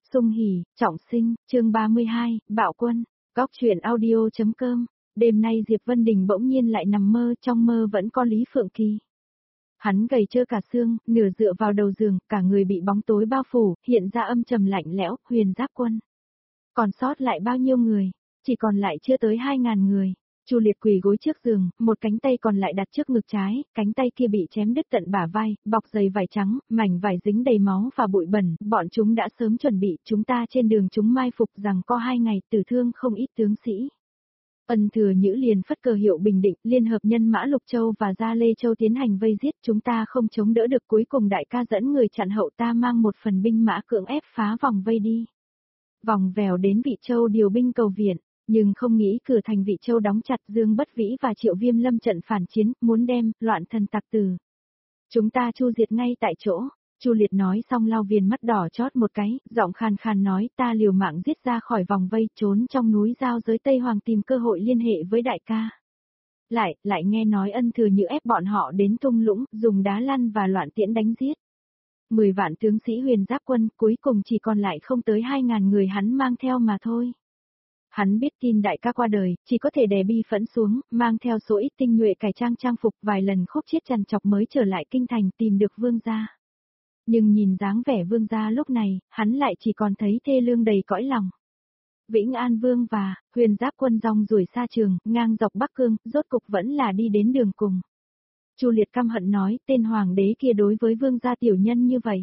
Sung hỉ, trọng sinh, chương 32, bạo quân, góc truyện audio.com. Đêm nay Diệp Vân Đình bỗng nhiên lại nằm mơ, trong mơ vẫn có Lý Phượng Kỳ. Hắn gầy trơ cả xương, nửa dựa vào đầu giường, cả người bị bóng tối bao phủ, hiện ra âm trầm lạnh lẽo, Huyền Giáp Quân. Còn sót lại bao nhiêu người? Chỉ còn lại chưa tới 2.000 người. Chu Liệt quỳ gối trước giường, một cánh tay còn lại đặt trước ngực trái, cánh tay kia bị chém đứt tận bả vai, bọc dày vải trắng, mảnh vải dính đầy máu và bụi bẩn, bọn chúng đã sớm chuẩn bị, chúng ta trên đường chúng mai phục rằng có 2 ngày, tử thương không ít tướng sĩ. Ân Thừa Nhữ liền phất cờ hiệu bình định, liên hợp nhân mã Lục Châu và Gia Lê Châu tiến hành vây giết, chúng ta không chống đỡ được, cuối cùng đại ca dẫn người chặn hậu, ta mang một phần binh mã cưỡng ép phá vòng vây đi. Vòng vèo đến Vị Châu điều binh cầu viện. Nhưng không nghĩ cửa thành Vị Châu đóng chặt, Dương Bất Vĩ và Triệu Viêm lâm trận phản chiến, muốn đem loạn thần tặc tử. Chúng ta chu diệt ngay tại chỗ. Chu Liệt nói xong lau viền mắt đỏ chót một cái, giọng khàn khàn nói, ta liều mạng giết ra khỏi vòng vây, trốn trong núi giao giới Tây Hoàng tìm cơ hội liên hệ với đại ca. Lại nghe nói Ân Thừa Nhữ ép bọn họ đến thung lũng, dùng đá lăn và loạn tiễn đánh giết. 10 vạn tướng sĩ Huyền Giáp Quân, cuối cùng chỉ còn lại không tới 2.000 người hắn mang theo mà thôi. Hắn biết tin đại ca qua đời, chỉ có thể đè bi phẫn xuống, mang theo số ít tinh nhuệ cải trang phục, vài lần khúc chiết trằn trọc mới trở lại kinh thành tìm được vương gia. Nhưng nhìn dáng vẻ vương gia lúc này, hắn lại chỉ còn thấy thê lương đầy cõi lòng. Vĩnh An Vương và Huyền Giáp Quân rong ruổi xa trường, ngang dọc Bắc Cương, rốt cục vẫn là đi đến đường cùng. Chu Liệt căm hận nói, tên hoàng đế kia đối với vương gia tiểu nhân như vậy.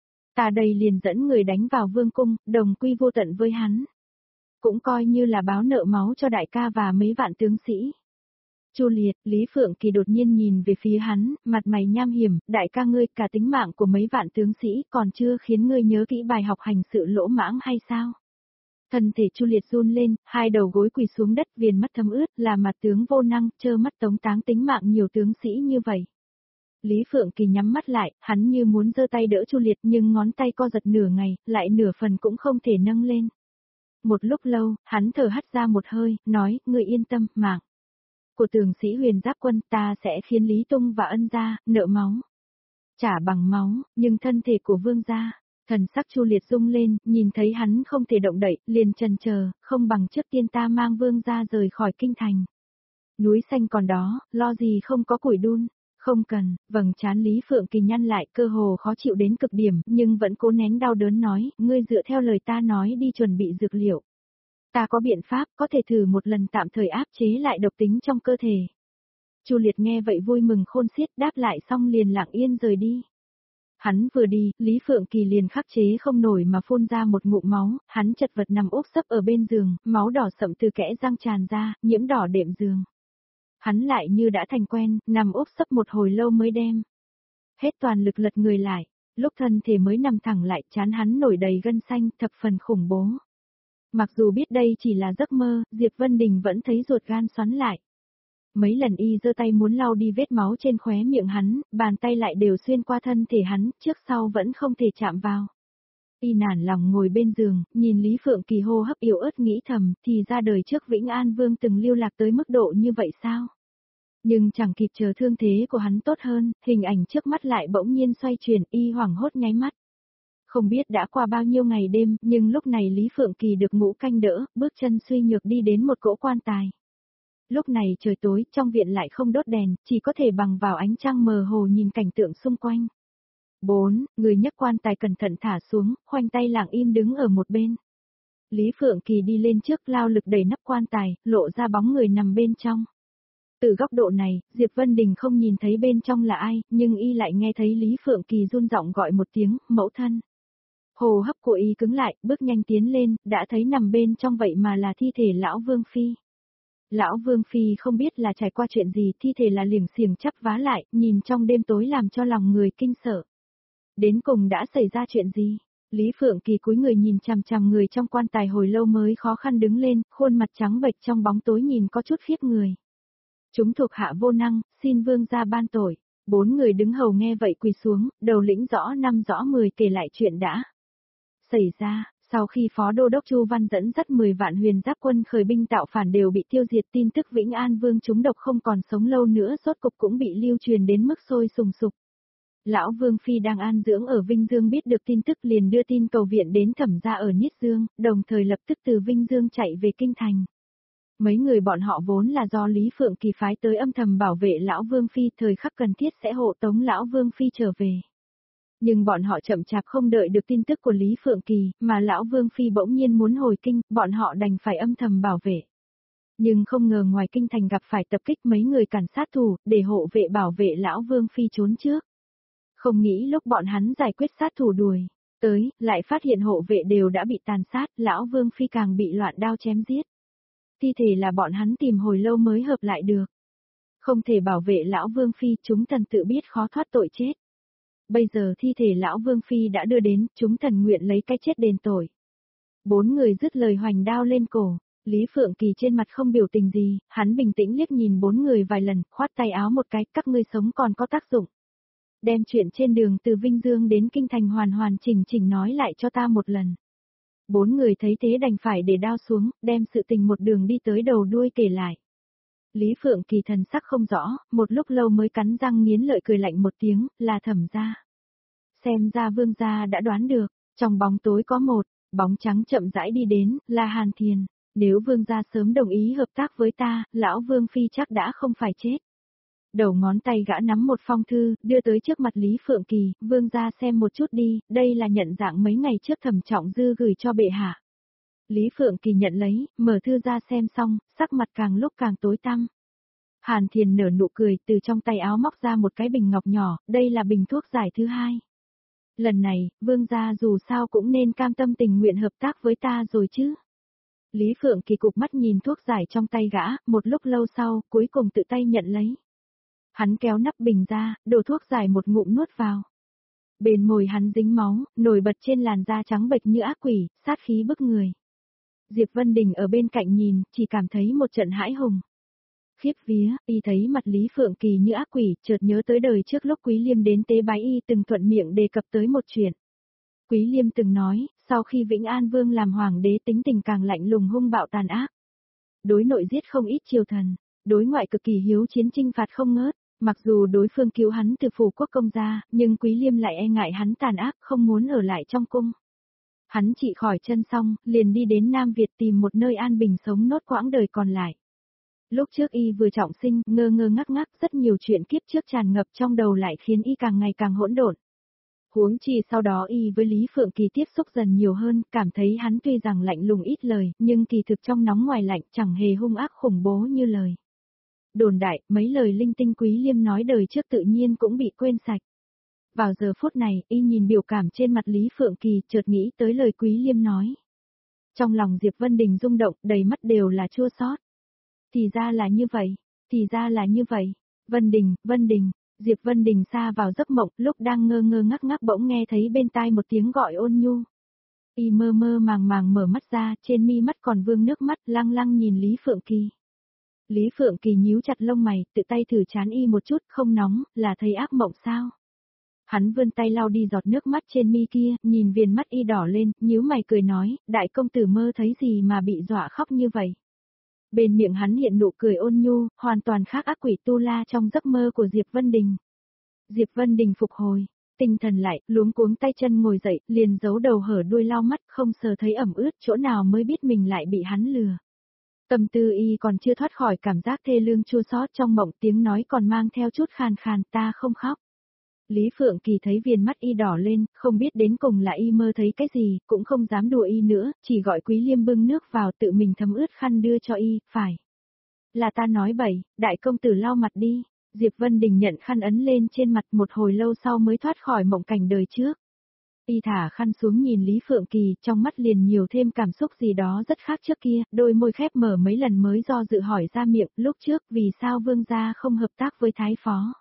Ta đây liền dẫn người đánh vào vương cung, đồng quy vô tận với hắn. Cũng coi như là báo nợ máu cho đại ca và mấy vạn tướng sĩ. Chu Liệt, Lý Phượng Kỳ đột nhiên nhìn về phía hắn, mặt mày nham hiểm, đại ca ngươi, cả tính mạng của mấy vạn tướng sĩ còn chưa khiến ngươi nhớ kỹ bài học hành sự lỗ mãng hay sao? Thân thể Chu Liệt run lên, hai đầu gối quỳ xuống đất, viền mắt thấm ướt, là mặt tướng vô năng, trơ mắt tống táng tính mạng nhiều tướng sĩ như vậy. Lý Phượng Kỳ nhắm mắt lại, hắn như muốn giơ tay đỡ Chu Liệt nhưng ngón tay co giật nửa ngày, lại nửa phần cũng không thể nâng lên. Một lúc lâu, hắn thở hắt ra một hơi, nói, ngươi yên tâm, mạng của tướng sĩ Huyền Giáp Quân ta sẽ khiến Lý Tung và Ân gia nợ máu. Trả bằng máu, nhưng thân thể của vương gia, thần sắc Chu Liệt rung lên, nhìn thấy hắn không thể động đậy, liền chần chờ, không bằng trước tiên ta mang vương gia rời khỏi kinh thành. Núi xanh còn đó, lo gì không có củi đun. Không cần, vầng trán Lý Phượng Kỳ nhăn lại, cơ hồ khó chịu đến cực điểm, nhưng vẫn cố nén đau đớn nói, ngươi dựa theo lời ta nói đi chuẩn bị dược liệu. Ta có biện pháp, có thể thử một lần tạm thời áp chế lại độc tính trong cơ thể. Chu Liệt nghe vậy vui mừng khôn xiết, đáp lại xong liền lặng yên rời đi. Hắn vừa đi, Lý Phượng Kỳ liền khắc chế không nổi mà phun ra một ngụm máu, hắn chật vật nằm úp sấp ở bên giường, máu đỏ sậm từ kẽ răng tràn ra, nhiễm đỏ đệm giường. Hắn lại như đã thành quen, nằm úp sấp một hồi lâu mới đem hết toàn lực lật người lại, lúc thân thể mới nằm thẳng lại, trán hắn nổi đầy gân xanh, thập phần khủng bố. Mặc dù biết đây chỉ là giấc mơ, Diệp Vân Đình vẫn thấy ruột gan xoắn lại. Mấy lần y giơ tay muốn lau đi vết máu trên khóe miệng hắn, bàn tay lại đều xuyên qua thân thể hắn, trước sau vẫn không thể chạm vào. Y nản lòng ngồi bên giường, nhìn Lý Phượng Kỳ hô hấp yếu ớt nghĩ thầm, thì ra đời trước Vĩnh An Vương từng lưu lạc tới mức độ như vậy sao? Nhưng chẳng kịp chờ thương thế của hắn tốt hơn, hình ảnh trước mắt lại bỗng nhiên xoay chuyển, y hoảng hốt nháy mắt. Không biết đã qua bao nhiêu ngày đêm, nhưng lúc này Lý Phượng Kỳ được ngũ canh đỡ, bước chân suy nhược đi đến một cỗ quan tài. Lúc này trời tối, trong viện lại không đốt đèn, chỉ có thể bằng vào ánh trăng mờ hồ nhìn cảnh tượng xung quanh. 4. Người nhấc quan tài cẩn thận thả xuống, khoanh tay lặng im đứng ở một bên. Lý Phượng Kỳ đi lên trước lao lực đẩy nắp quan tài, lộ ra bóng người nằm bên trong. Từ góc độ này, Diệp Vân Đình không nhìn thấy bên trong là ai, nhưng y lại nghe thấy Lý Phượng Kỳ run giọng gọi một tiếng, mẫu thân. Hồ hấp của y cứng lại, bước nhanh tiến lên, đã thấy nằm bên trong vậy mà là thi thể lão Vương Phi. Lão Vương Phi không biết là trải qua chuyện gì, thi thể là liềng xiềng chắp vá lại, nhìn trong đêm tối làm cho lòng người kinh sợ. Đến cùng đã xảy ra chuyện gì? Lý Phượng Kỳ cúi người nhìn chằm chằm người trong quan tài hồi lâu mới khó khăn đứng lên, khuôn mặt trắng bệch trong bóng tối nhìn có chút khiếp người. Chúng thuộc hạ vô năng, xin vương gia ban tội. 4 người đứng hầu nghe vậy quỳ xuống, đầu lĩnh rõ 5 rõ 10 kể lại chuyện đã xảy ra. Sau khi Phó Đô đốc Chu Văn dẫn dắt 10 vạn Huyền Giáp Quân khởi binh tạo phản đều bị tiêu diệt, tin tức Vĩnh An Vương trúng độc không còn sống lâu nữa rốt cục cũng bị lưu truyền đến mức sôi sùng sục. Lão Vương Phi đang an dưỡng ở Vinh Dương biết được tin tức liền đưa tin cầu viện đến Thẩm gia ở Niết Dương, đồng thời lập tức từ Vinh Dương chạy về Kinh Thành. Mấy người bọn họ vốn là do Lý Phượng Kỳ phái tới âm thầm bảo vệ Lão Vương Phi, thời khắc cần thiết sẽ hộ tống Lão Vương Phi trở về. Nhưng bọn họ chậm chạp không đợi được tin tức của Lý Phượng Kỳ, mà Lão Vương Phi bỗng nhiên muốn hồi kinh, bọn họ đành phải âm thầm bảo vệ. Nhưng không ngờ ngoài kinh thành gặp phải tập kích mấy người cản sát thủ, để hộ vệ bảo vệ Lão Vương Phi trốn trước. Không nghĩ lúc bọn hắn giải quyết sát thủ đuổi tới, lại phát hiện hộ vệ đều đã bị tàn sát, Lão Vương Phi càng bị loạn đao chém giết. Thi thể là bọn hắn tìm hồi lâu mới hợp lại được. Không thể bảo vệ Lão Vương Phi, chúng thần tự biết khó thoát tội chết. Bây giờ thi thể Lão Vương Phi đã đưa đến, chúng thần nguyện lấy cái chết đền tội. 4 người dứt lời hoành đao lên cổ. Lý Phượng Kỳ trên mặt không biểu tình gì, hắn bình tĩnh liếc nhìn 4 người vài lần, khoát tay áo một cái, các ngươi sống còn có tác dụng. Đem chuyện trên đường từ Vinh Dương đến Kinh Thành hoàn hoàn chỉnh chỉnh nói lại cho ta một lần. 4 người thấy thế đành phải để đao xuống, đem sự tình một đường đi tới đầu đuôi kể lại. Lý Phượng Kỳ thần sắc không rõ, một lúc lâu mới cắn răng nghiến lợi cười lạnh một tiếng, là Thẩm gia. Xem ra Vương gia đã đoán được, trong bóng tối có một bóng trắng chậm rãi đi đến, là Hàn Thiền. Nếu Vương gia sớm đồng ý hợp tác với ta, Lão Vương Phi chắc đã không phải chết. Đầu ngón tay gã nắm một phong thư, đưa tới trước mặt Lý Phượng Kỳ, Vương gia xem một chút đi, đây là nhận dạng mấy ngày trước Thẩm Trọng Dư gửi cho bệ hạ. Lý Phượng Kỳ nhận lấy, mở thư ra xem xong, sắc mặt càng lúc càng tối tăm. Hàn Thiền nở nụ cười, từ trong tay áo móc ra một cái bình ngọc nhỏ, đây là bình thuốc giải thứ 2. Lần này, Vương gia dù sao cũng nên cam tâm tình nguyện hợp tác với ta rồi chứ. Lý Phượng Kỳ cục mắt nhìn thuốc giải trong tay gã, một lúc lâu sau, cuối cùng tự tay nhận lấy. Hắn kéo nắp bình ra, đổ thuốc giải một ngụm nuốt vào. Bên môi hắn dính máu, nổi bật trên làn da trắng bệch như ác quỷ, sát khí bức người. Diệp Vân Đình ở bên cạnh nhìn, chỉ cảm thấy một trận hãi hùng. Khiếp vía, y thấy mặt Lý Phượng Kỳ như ác quỷ, chợt nhớ tới đời trước lúc Quý Liêm đến tế bái y từng thuận miệng đề cập tới một chuyện. Quý Liêm từng nói, sau khi Vĩnh An Vương làm hoàng đế tính tình càng lạnh lùng hung bạo tàn ác. Đối nội giết không ít triều thần, đối ngoại cực kỳ hiếu chiến chinh phạt không ngớt, mặc dù đối phương cứu hắn từ phủ quốc công gia, nhưng Quý Liêm lại e ngại hắn tàn ác không muốn ở lại trong cung. Hắn trị khỏi chân xong, liền đi đến Nam Việt tìm một nơi an bình sống nốt quãng đời còn lại. Lúc trước y vừa trọng sinh, ngơ ngơ ngắc ngắc, rất nhiều chuyện kiếp trước tràn ngập trong đầu lại khiến y càng ngày càng hỗn độn. Huống chi sau đó y với Lý Phượng Kỳ tiếp xúc dần nhiều hơn, cảm thấy hắn tuy rằng lạnh lùng ít lời, nhưng kỳ thực trong nóng ngoài lạnh chẳng hề hung ác khủng bố như lời. Đồn đại, mấy lời linh tinh Quý Liêm nói đời trước tự nhiên cũng bị quên sạch. Vào giờ phút này, y nhìn biểu cảm trên mặt Lý Phượng Kỳ, chợt nghĩ tới lời Quý Liêm nói. Trong lòng Diệp Vân Đình rung động, đầy mắt đều là chua xót. Thì ra là như vậy, thì ra là như vậy. Vân Đình. Diệp Vân Đình xa vào giấc mộng, lúc đang ngơ ngơ ngắc ngắc bỗng nghe thấy bên tai một tiếng gọi ôn nhu. Y mơ mơ màng màng mở mắt ra, trên mi mắt còn vương nước mắt, lăng lăng nhìn Lý Phượng Kỳ. Lý Phượng Kỳ nhíu chặt lông mày, tự tay thử chán y một chút, không nóng, là thấy ác mộng sao? Hắn vươn tay lau đi giọt nước mắt trên mi kia, nhìn viền mắt y đỏ lên, nhíu mày cười nói, đại công tử mơ thấy gì mà bị dọa khóc như vậy? Bên miệng hắn hiện nụ cười ôn nhu, hoàn toàn khác ác quỷ tu la trong giấc mơ của Diệp Vân Đình. Diệp Vân Đình phục hồi, tinh thần lại, luống cuống tay chân ngồi dậy, liền giấu đầu hở đuôi lau mắt, không sờ thấy ẩm ướt, chỗ nào mới biết mình lại bị hắn lừa. Tâm tư y còn chưa thoát khỏi cảm giác thê lương chua xót trong mộng, tiếng nói còn mang theo chút khàn khàn, ta không khóc. Lý Phượng Kỳ thấy viền mắt y đỏ lên, không biết đến cùng là y mơ thấy cái gì, cũng không dám đùa y nữa, chỉ gọi Quý Liêm bưng nước vào tự mình thấm ướt khăn đưa cho y, phải. Là ta nói bậy, đại công tử lau mặt đi. Diệp Vân Đình nhận khăn ấn lên trên mặt, một hồi lâu sau mới thoát khỏi mộng cảnh đời trước. Y thả khăn xuống nhìn Lý Phượng Kỳ, trong mắt liền nhiều thêm cảm xúc gì đó rất khác trước kia, đôi môi khép mở mấy lần mới do dự hỏi ra miệng, lúc trước vì sao Vương gia không hợp tác với Thái Phó.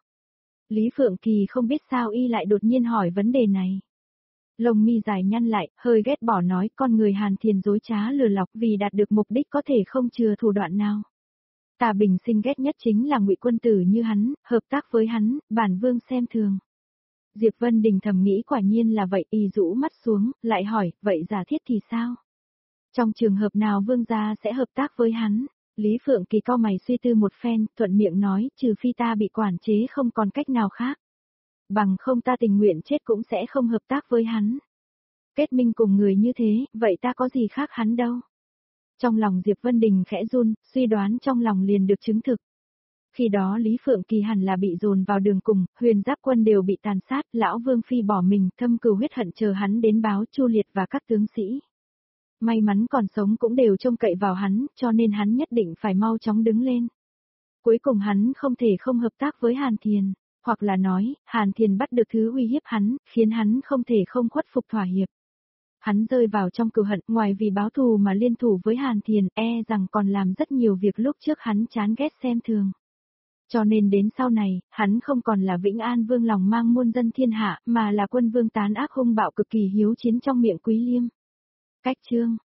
Lý Phượng Kỳ không biết sao y lại đột nhiên hỏi vấn đề này. Lông mi dài nhăn lại, hơi ghét bỏ nói, con người Hàn Thiền dối trá lừa lọc, vì đạt được mục đích có thể không chừa thủ đoạn nào. Ta bình sinh ghét nhất chính là Ngụy quân tử như hắn, hợp tác với hắn, bản vương xem thường. Diệp Vân Đình thầm nghĩ quả nhiên là vậy, y rũ mắt xuống, lại hỏi, vậy giả thiết thì sao? Trong trường hợp nào vương gia sẽ hợp tác với hắn? Lý Phượng Kỳ cau mày suy tư một phen, thuận miệng nói, trừ phi ta bị quản chế không còn cách nào khác. bằng không ta tình nguyện chết cũng sẽ không hợp tác với hắn. Kết minh cùng người như thế, vậy ta có gì khác hắn đâu. Trong lòng Diệp Vân Đình khẽ run, suy đoán trong lòng liền được chứng thực. Khi đó Lý Phượng Kỳ hẳn là bị dồn vào đường cùng, Huyền Giáp quân đều bị tàn sát, lão Vương Phi bỏ mình, thâm cừu huyết hận chờ hắn đến báo Chu Liệt và các tướng sĩ. May mắn còn sống cũng đều trông cậy vào hắn, cho nên hắn nhất định phải mau chóng đứng lên. Cuối cùng hắn không thể không hợp tác với Hàn Thiền, hoặc là nói, Hàn Thiền bắt được thứ uy hiếp hắn, khiến hắn không thể không khuất phục thỏa hiệp. Hắn rơi vào trong cừu hận, ngoài vì báo thù mà liên thủ với Hàn Thiền, rằng còn làm rất nhiều việc lúc trước hắn chán ghét xem thường. Cho nên đến sau này, hắn không còn là Vĩnh An Vương lòng mang muôn dân thiên hạ, mà là quân vương tán ác hung bạo cực kỳ hiếu chiến trong miệng Quý Liêm. Cách chương